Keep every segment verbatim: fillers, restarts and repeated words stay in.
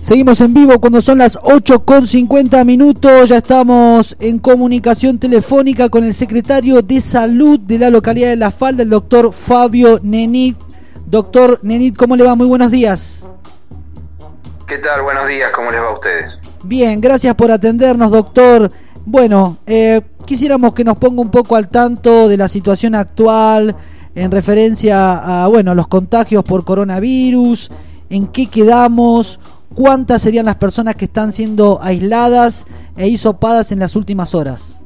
Seguimos en vivo cuando son las ocho con cincuenta minutos. Ya estamos en comunicación telefónica con el secretario de Salud de la localidad de La Falda, el doctor Fabio Nenit. Doctor Nenit, ¿cómo le va? Muy buenos días. ¿Qué tal? Buenos días, ¿cómo les va a ustedes? Bien, gracias por atendernos, doctor. Bueno, eh, quisiéramos que nos ponga un poco al tanto de la situación actual en referencia a, bueno, los contagios por coronavirus, en qué quedamos, cuántas serían las personas que están siendo aisladas e hisopadas en las últimas horas.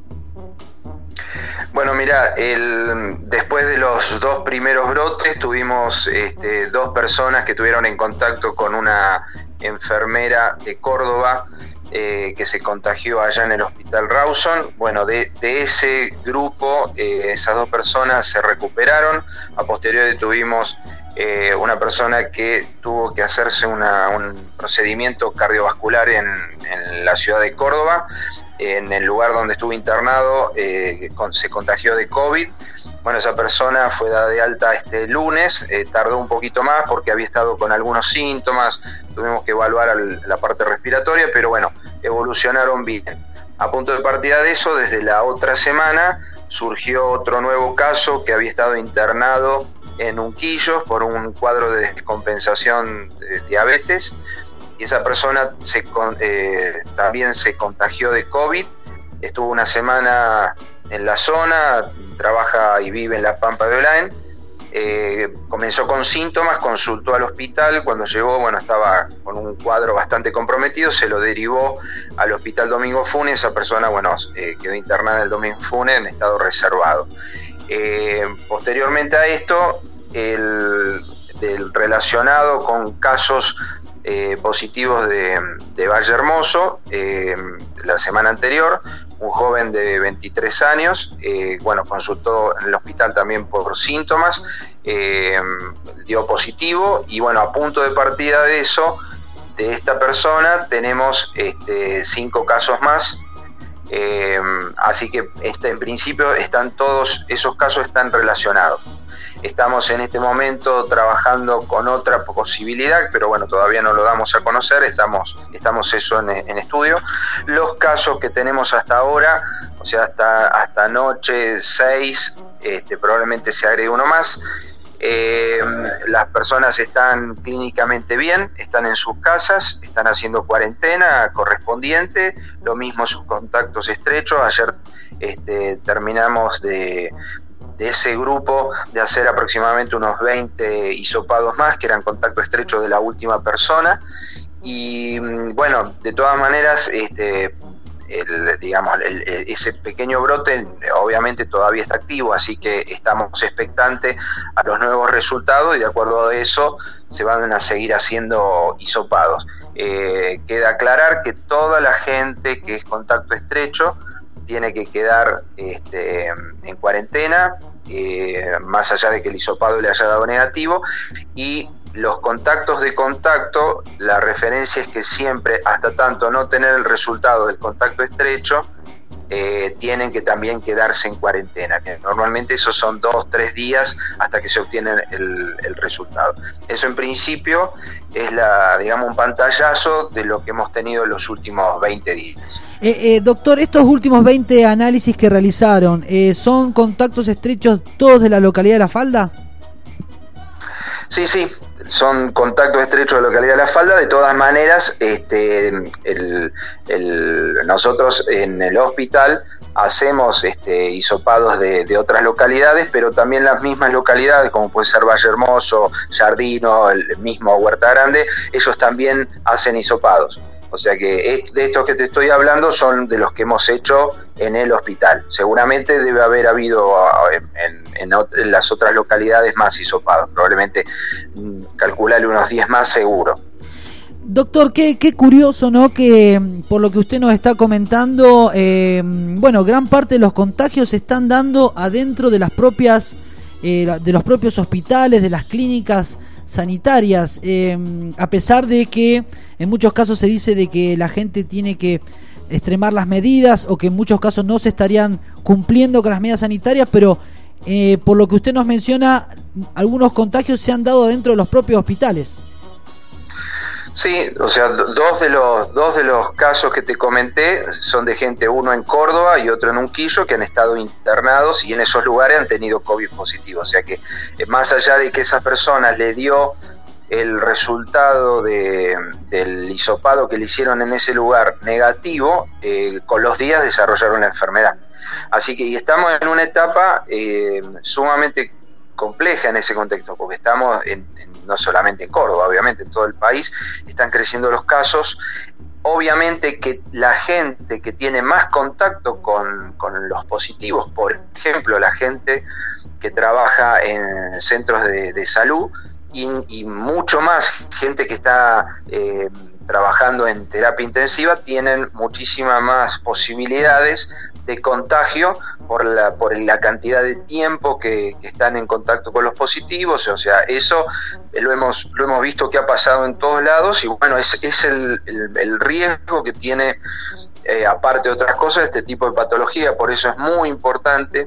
Bueno, mira, el, después de los dos primeros brotes tuvimos este, dos personas que tuvieron en contacto con una enfermera de Córdoba eh, que se contagió allá en el Hospital Rawson. Bueno, de, de ese grupo, eh, esas dos personas se recuperaron. A posteriori tuvimos eh, una persona que tuvo que hacerse una, un procedimiento cardiovascular en, en la ciudad de Córdoba. En el lugar donde estuvo internado eh, con, se contagió de COVID. Bueno, esa persona fue dada de alta este lunes, eh, tardó un poquito más porque había estado con algunos síntomas, tuvimos que evaluar al, la parte respiratoria, pero bueno, evolucionaron bien. A punto de partida de eso, desde la otra semana surgió otro nuevo caso que había estado internado en Unquillos por un cuadro de descompensación de diabetes. Y esa persona se, eh, también se contagió de COVID, estuvo una semana en la zona, trabaja y vive en La Pampa de Olaén, eh, comenzó con síntomas, consultó al hospital, cuando llegó, bueno, estaba con un cuadro bastante comprometido, se lo derivó al Hospital Domingo Funes. Esa persona, bueno, eh, quedó internada en el Domingo Funes en estado reservado. Eh, posteriormente a esto, el, el relacionado con casos Eh, positivos de, de Valle Hermoso, eh, la semana anterior, un joven de veintitrés años, eh, bueno, consultó en el hospital también por síntomas, eh, dio positivo y bueno, a punto de partida de eso, de esta persona, tenemos este, cinco casos más, eh, así que este, en principio están todos esos casos están relacionados. Estamos en este momento trabajando con otra posibilidad, pero bueno, todavía no lo damos a conocer, estamos, estamos eso en, en estudio. Los casos que tenemos hasta ahora, o sea, hasta, hasta anoche seis, este, probablemente se agregue uno más. Eh, las personas están clínicamente bien, están en sus casas, están haciendo cuarentena correspondiente, lo mismo sus contactos estrechos. Ayer este, terminamos de... de ese grupo de hacer aproximadamente unos veinte hisopados más, que eran contacto estrecho de la última persona, y bueno, de todas maneras, este, el, digamos, el, el, ese pequeño brote obviamente todavía está activo, así que estamos expectantes a los nuevos resultados y de acuerdo a eso se van a seguir haciendo hisopados. Eh, queda aclarar que toda la gente que es contacto estrecho tiene que quedar este, en cuarentena, eh, más allá de que el hisopado le haya dado negativo, y los contactos de contacto, la referencia es que siempre, hasta tanto no tener el resultado del contacto estrecho, eh, tienen que también quedarse en cuarentena, que normalmente esos son dos, tres días hasta que se obtiene el, el resultado. Eso en principio es la, digamos, un pantallazo de lo que hemos tenido en los últimos veinte días. Eh, eh, doctor, estos últimos veinte análisis que realizaron, eh, ¿son contactos estrechos todos de la localidad de La Falda? Sí, sí, son contactos estrechos de la localidad de La Falda. De todas maneras, este, el, el, nosotros en el hospital hacemos este, hisopados de, de otras localidades, pero también las mismas localidades, como puede ser Valle Hermoso, Jardino, el mismo Huerta Grande, ellos también hacen hisopados. O sea que de estos que te estoy hablando son de los que hemos hecho en el hospital. Seguramente debe haber habido en, en, en las otras localidades más hisopados. Probablemente calcularle unos diez más seguro. Doctor, qué, qué curioso, ¿no? Que por lo que usted nos está comentando, eh, bueno, gran parte de los contagios se están dando adentro de las propias, eh, de los propios hospitales, de las clínicas sanitarias, eh, a pesar de que en muchos casos se dice de que la gente tiene que extremar las medidas o que en muchos casos no se estarían cumpliendo con las medidas sanitarias, pero eh, por lo que usted nos menciona, algunos contagios se han dado dentro de los propios hospitales. Sí, o sea, dos de los dos de los casos que te comenté son de gente, uno en Córdoba y otro en Unquillo, que han estado internados y en esos lugares han tenido COVID positivo. O sea que eh, más allá de que esas personas le dio el resultado de, del hisopado que le hicieron en ese lugar negativo, eh, con los días desarrollaron la enfermedad. Así que y estamos en una etapa eh, sumamente compleja en ese contexto, porque estamos en, en, no solamente en Córdoba, obviamente en todo el país están creciendo los casos. Obviamente que la gente que tiene más contacto con, con los positivos, por ejemplo la gente que trabaja en centros de, de salud y, y mucho más gente que está eh, trabajando en terapia intensiva, tienen muchísimas más posibilidades de contagio por la por la cantidad de tiempo que, que están en contacto con los positivos. O sea, eso lo hemos lo hemos visto que ha pasado en todos lados y bueno, es, es el, el, el riesgo que tiene, eh, aparte de otras cosas, este tipo de patología. Por eso es muy importante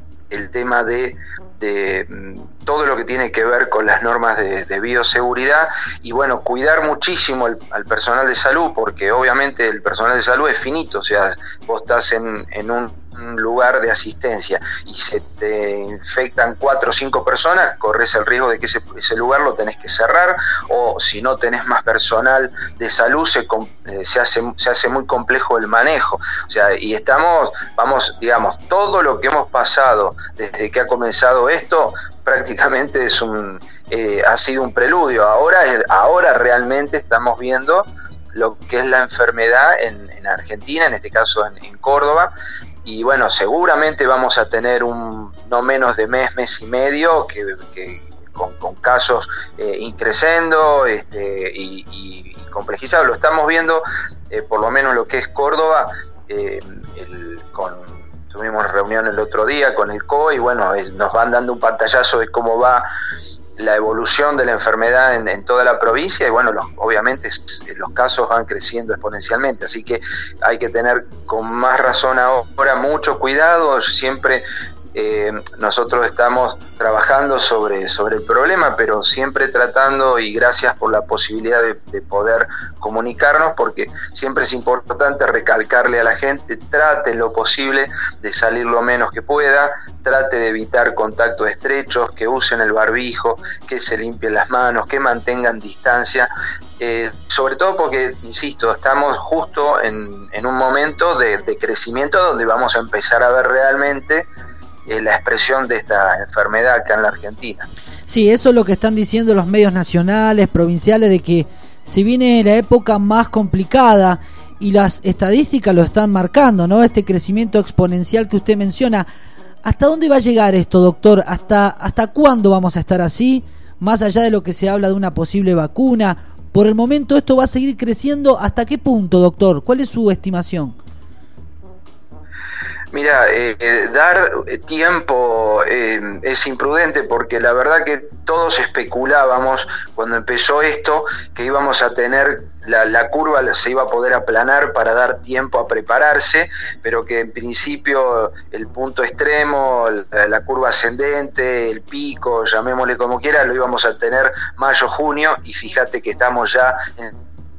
el tema de de todo lo que tiene que ver con las normas de, de bioseguridad y bueno, cuidar muchísimo el, al personal de salud, porque obviamente el personal de salud es finito. O sea, vos estás en, en un, un lugar de asistencia y se te infectan cuatro o cinco personas, corres el riesgo de que ese, ese lugar lo tenés que cerrar, o si no tenés más personal de salud se, eh, se, hace, se hace muy complejo el manejo. O sea, y estamos, vamos, digamos, todo lo que hemos pasado desde que ha comenzado esto prácticamente es un eh, ha sido un preludio. Ahora es, ahora realmente estamos viendo lo que es la enfermedad en, en Argentina, en este caso en, en Córdoba, y bueno, seguramente vamos a tener un no menos de mes, mes y medio que, que con, con casos eh, increciendo este, y, y, y complejizados. Lo estamos viendo, eh, por lo menos lo que es Córdoba, eh, el, con tuvimos reunión el otro día con el C O E y bueno, nos van dando un pantallazo de cómo va la evolución de la enfermedad en, en toda la provincia y bueno, los, obviamente los casos van creciendo exponencialmente, así que hay que tener con más razón ahora mucho cuidado. Siempre eh, nosotros estamos trabajando sobre, sobre el problema, pero siempre tratando, y gracias por la posibilidad de, de poder comunicarnos, porque siempre es importante recalcarle a la gente: trate lo posible de salir lo menos que pueda, trate de evitar contactos estrechos, que usen el barbijo, que se limpien las manos, que mantengan distancia, eh, sobre todo porque, insisto, estamos justo en, en un momento de, de crecimiento donde vamos a empezar a ver realmente eh, la expresión de esta enfermedad acá en la Argentina. Sí, eso es lo que están diciendo los medios nacionales, provinciales, de que si viene la época más complicada, y las estadísticas lo están marcando, ¿no? Este crecimiento exponencial que usted menciona. ¿Hasta dónde va a llegar esto, doctor? ¿Hasta, hasta cuándo vamos a estar así? Más allá de lo que se habla de una posible vacuna, por el momento esto va a seguir creciendo. ¿Hasta qué punto, doctor? ¿Cuál es su estimación? Mira, eh, eh, dar tiempo eh, es imprudente, porque la verdad que todos especulábamos cuando empezó esto que íbamos a tener la, la curva, se iba a poder aplanar para dar tiempo a prepararse, pero que en principio el punto extremo, la, la curva ascendente, el pico, llamémosle como quiera, lo íbamos a tener mayo, junio, y fíjate que estamos ya en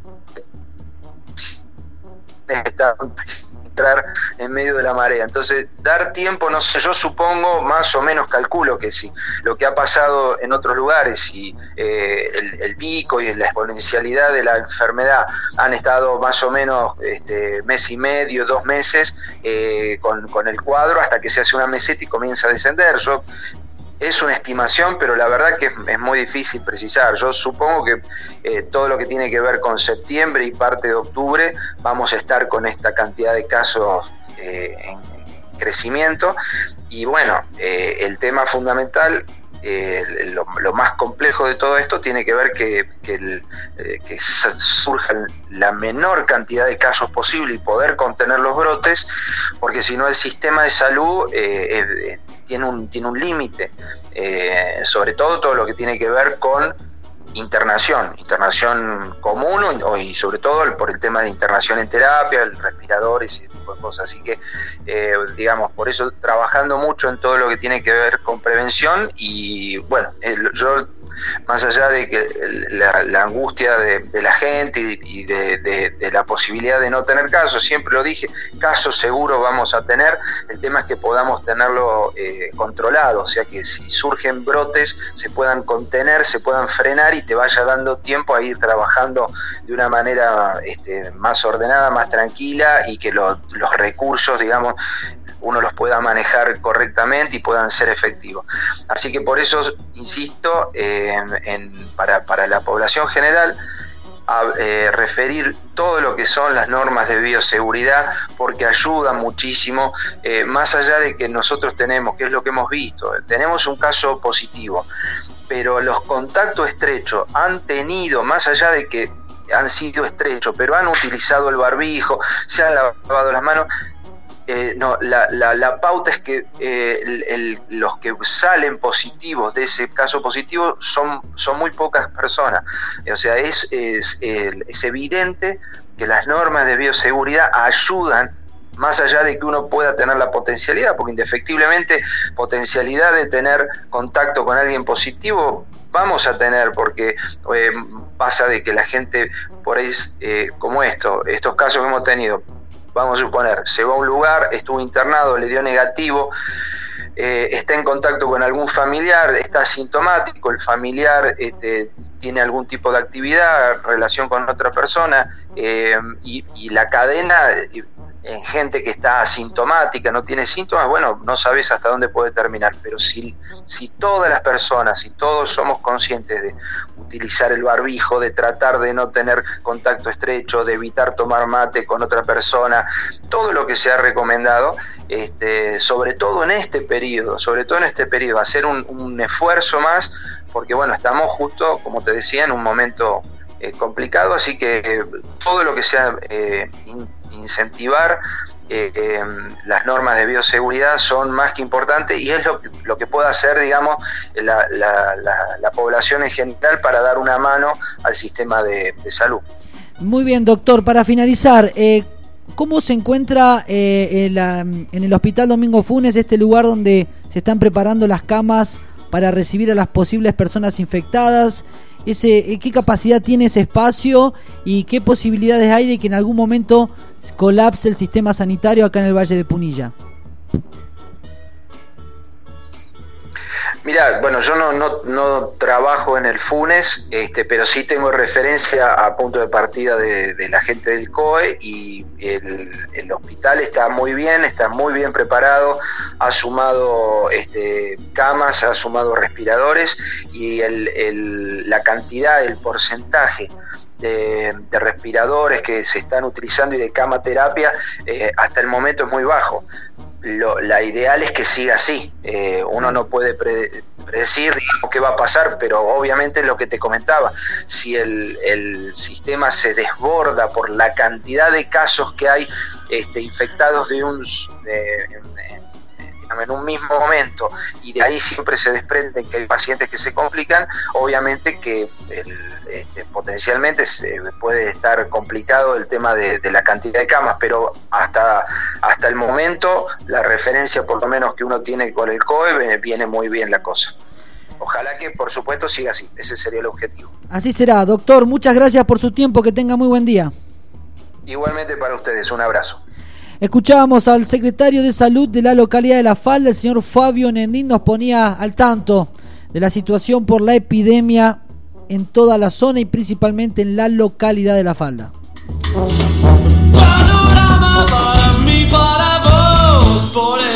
esta entrar en medio de la marea. Entonces, dar tiempo, no sé, yo supongo, más o menos calculo que sí, lo que ha pasado en otros lugares y eh, el, el pico y la exponencialidad de la enfermedad han estado más o menos este, mes y medio, dos meses eh, con, con el cuadro, hasta que se hace una meseta y comienza a descender. Yo Es una estimación, pero la verdad que es, es muy difícil precisar. Yo supongo que eh, todo lo que tiene que ver con septiembre y parte de octubre vamos a estar con esta cantidad de casos eh, en crecimiento. Y bueno, eh, el tema fundamental, eh, lo, lo más complejo de todo esto tiene que ver que, que, el, eh, que surja la menor cantidad de casos posible y poder contener los brotes, porque si no el sistema de salud eh, eh, tiene un, tiene un límite, eh, sobre todo todo lo que tiene que ver con internación, internación común o, y sobre todo por el tema de internación en terapia, el respirador y ese tipo de cosas. Así que, eh, digamos, por eso trabajando mucho en todo lo que tiene que ver con prevención y, bueno, el, yo más allá de que la, la angustia de, de la gente y, y de, de, de la posibilidad de no tener casos, siempre lo dije, casos seguros vamos a tener, el tema es que podamos tenerlo eh, controlado, o sea que si surgen brotes se puedan contener, se puedan frenar y te vaya dando tiempo a ir trabajando de una manera este, más ordenada, más tranquila, y que lo, los recursos, digamos, uno los pueda manejar correctamente y puedan ser efectivos. Así que por eso insisto eh, en, en, para, para la población general a eh, referir todo lo que son las normas de bioseguridad, porque ayudan muchísimo, eh, más allá de que nosotros tenemos, que es lo que hemos visto, tenemos un caso positivo, pero los contactos estrechos han tenido, más allá de que han sido estrechos, pero han utilizado el barbijo, se han lavado las manos. Eh, no, la, la, la pauta es que eh, el, el, los que salen positivos de ese caso positivo son, son muy pocas personas. O sea, es, es, es evidente que las normas de bioseguridad ayudan, más allá de que uno pueda tener la potencialidad, porque indefectiblemente potencialidad de tener contacto con alguien positivo vamos a tener, porque eh, pasa de que la gente por ahí, eh, como esto, estos casos que hemos tenido, vamos a suponer, se va a un lugar, estuvo internado, le dio negativo, eh, está en contacto con algún familiar, está asintomático, el familiar este, tiene algún tipo de actividad, relación con otra persona, eh, y, y la cadena en gente que está asintomática, no tiene síntomas, bueno, no sabes hasta dónde puede terminar, pero si, si todas las personas, si todos somos conscientes de utilizar el barbijo, de tratar de no tener contacto estrecho, de evitar tomar mate con otra persona, todo lo que se ha recomendado, este, sobre todo en este periodo, sobre todo en este periodo, hacer un, un esfuerzo más, porque bueno, estamos justo, como te decía, en un momento eh, complicado, así que eh, todo lo que sea eh, in, incentivar eh, eh, las normas de bioseguridad son más que importantes, y es lo que, lo que puede hacer, digamos, la, la, la, la población en general para dar una mano al sistema de, de salud. Muy bien, doctor, para finalizar, eh, ¿cómo se encuentra eh, en, la, en el Hospital Domingo Funes, este lugar donde se están preparando las camas para recibir a las posibles personas infectadas? Ese, ¿qué capacidad tiene ese espacio y qué posibilidades hay de que en algún momento colapse el sistema sanitario acá en el Valle de Punilla? Mirá, bueno, yo no, no, no trabajo en el Funes, este, pero sí tengo referencia a punto de partida de, de la gente del C O E, y el, el hospital está muy bien, está muy bien preparado, ha sumado este, camas, ha sumado respiradores, y el, el, la cantidad, el porcentaje De, de respiradores que se están utilizando y de cama terapia eh, hasta el momento es muy bajo. Lo, la ideal es que siga así. Eh, uno no puede pre, predecir, digamos, qué va a pasar, pero obviamente lo que te comentaba, si el, el sistema se desborda por la cantidad de casos que hay este, infectados de un de, en, en un mismo momento, y de ahí siempre se desprenden que hay pacientes que se complican, obviamente que el, este, potencialmente se puede estar complicado el tema de, de la cantidad de camas, pero hasta, hasta el momento la referencia por lo menos que uno tiene con el C O E viene muy bien la cosa. Ojalá que por supuesto siga así, ese sería el objetivo. Así será, doctor, muchas gracias por su tiempo, que tenga muy buen día. Igualmente para ustedes, un abrazo. Escuchábamos al secretario de Salud de la localidad de La Falda, el señor Fabio Nendín, nos ponía al tanto de la situación por la epidemia en toda la zona y principalmente en la localidad de La Falda.